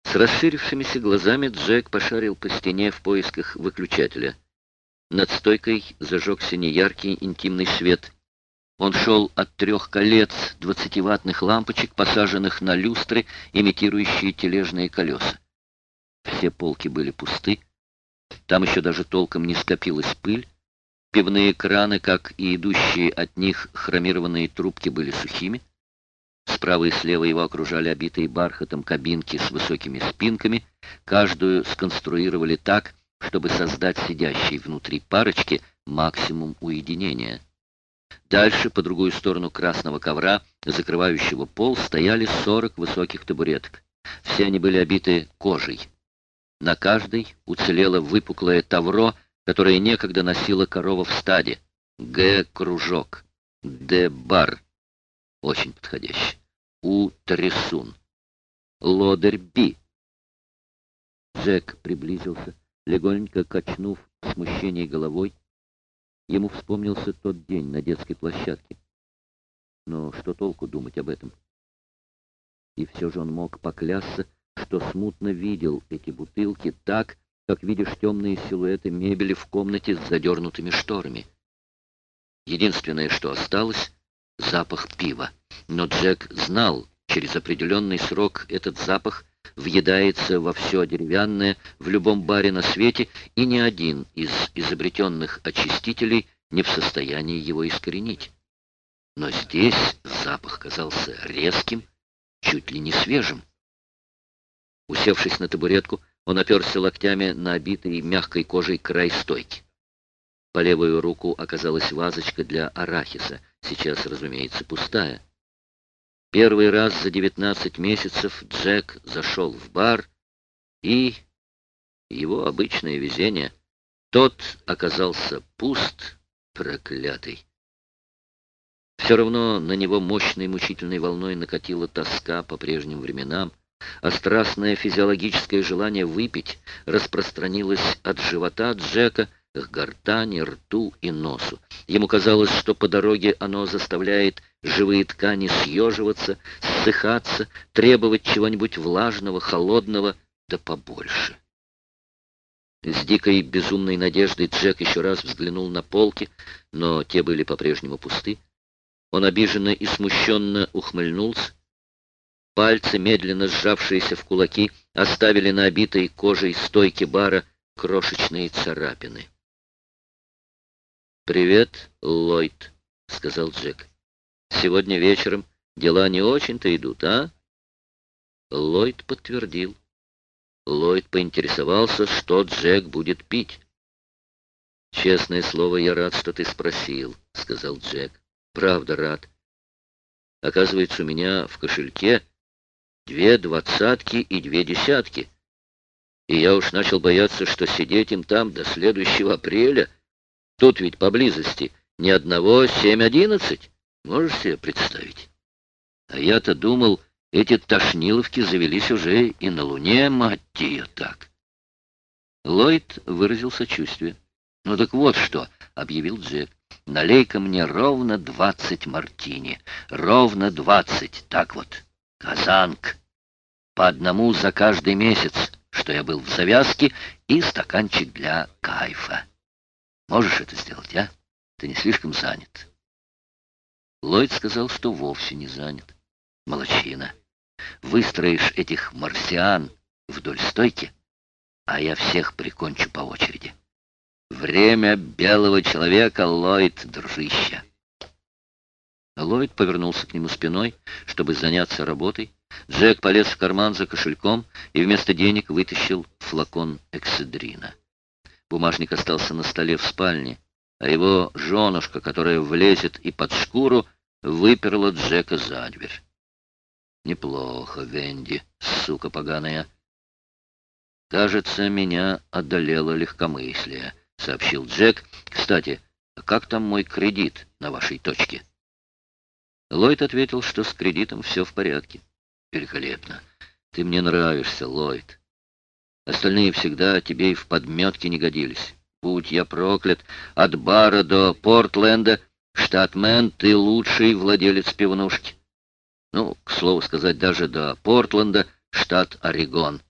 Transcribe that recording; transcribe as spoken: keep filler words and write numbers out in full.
С расширившимися глазами Джек пошарил по стене в поисках выключателя. Над стойкой зажегся неяркий интимный свет. Он шел от трех колец двадцативаттных лампочек, посаженных на люстры, имитирующие тележные колеса. Все полки были пусты. Там еще даже толком не скопилась пыль. Пивные краны, как и идущие от них хромированные трубки, были сухими. Справа и слева его окружали обитые бархатом кабинки с высокими спинками. Каждую сконструировали так, чтобы создать сидящей внутри парочки максимум уединения. Дальше, по другую сторону красного ковра, закрывающего пол, стояли сорок высоких табуреток. Все они были обиты кожей. На каждой уцелело выпуклое тавро, которое некогда носила корова в стаде. Г-кружок. Д-бар. Очень подходящий. У-трясун. Лодырь-би. Джек приблизился, легонько качнув в смущении головой. Ему вспомнился тот день на детской площадке. Но что толку думать об этом? И все же он мог поклясться, что смутно видел эти бутылки так, как видишь темные силуэты мебели в комнате с задернутыми шторами. Единственное, что осталось — запах пива. Но Джек знал, через определенный срок этот запах въедается во все деревянное в любом баре на свете, и ни один из изобретенных очистителей не в состоянии его искоренить. Но здесь запах казался резким, чуть ли не свежим. Усевшись на табуретку, он оперся локтями на обитый мягкой кожей край стойки. По левую руку оказалась вазочка для арахиса, сейчас, разумеется, пустая. Первый раз за девятнадцать месяцев Джек зашел в бар, и его обычное везение. Тот оказался пуст, проклятый. Все равно на него мощной мучительной волной накатила тоска по прежним временам, а страстное физиологическое желание выпить распространилось от живота Джека к гортани, рту и носу. Ему казалось, что по дороге оно заставляет живые ткани съеживаться, ссыхаться, требовать чего-нибудь влажного, холодного, да побольше. С дикой безумной надеждой Джек еще раз взглянул на полки, но те были по-прежнему пусты. Он обиженно и смущенно ухмыльнулся. Пальцы, медленно сжавшиеся в кулаки, оставили на обитой кожей стойке бара крошечные царапины. «Привет, Ллойд», — сказал Джек. «Сегодня вечером дела не очень-то идут, а?» Ллойд подтвердил. Ллойд поинтересовался, что Джек будет пить. «Честное слово, я рад, что ты спросил», — сказал Джек. «Правда рад. Оказывается, у меня в кошельке две двадцатки и две десятки. И я уж начал бояться, что сидеть им там до следующего апреля. Тут ведь поблизости ни одного семь одиннадцать. Можешь себе представить? А я-то думал, эти тошниловки завелись уже и на Луне, мать ее, так». Ллойд выразил сочувствие. «Ну так вот что», — объявил Джек. «Налей-ка мне ровно двадцать мартини. Ровно двадцать. Так вот. Казанг. По одному за каждый месяц, что я был в завязке, и стаканчик для кайфа. Можешь это сделать, а? Ты не слишком занят?» Ллойд сказал, что вовсе не занят. «Молодчина. Выстроишь этих марсиан вдоль стойки, а я всех прикончу по очереди. Время белого человека, Ллойд, дружище». Ллойд повернулся к нему спиной, чтобы заняться работой. Джек полез в карман за кошельком и вместо денег вытащил флакон экседрина. Бумажник остался на столе в спальне, а его женушка, которая влезет и под шкуру, выперла Джека за дверь. «Неплохо, Венди, сука поганая». «Кажется, меня одолело легкомыслие», — сообщил Джек. «Кстати, а как там мой кредит на вашей точке?» Ллойд ответил, что с кредитом все в порядке. «Великолепно. Ты мне нравишься, Ллойд. Остальные всегда тебе и в подметке не годились. Будь я проклят, от бара до Портленда, штат Мэн, ты лучший владелец пивнушки. Ну, к слову сказать, даже до Портленда, штат Орегон.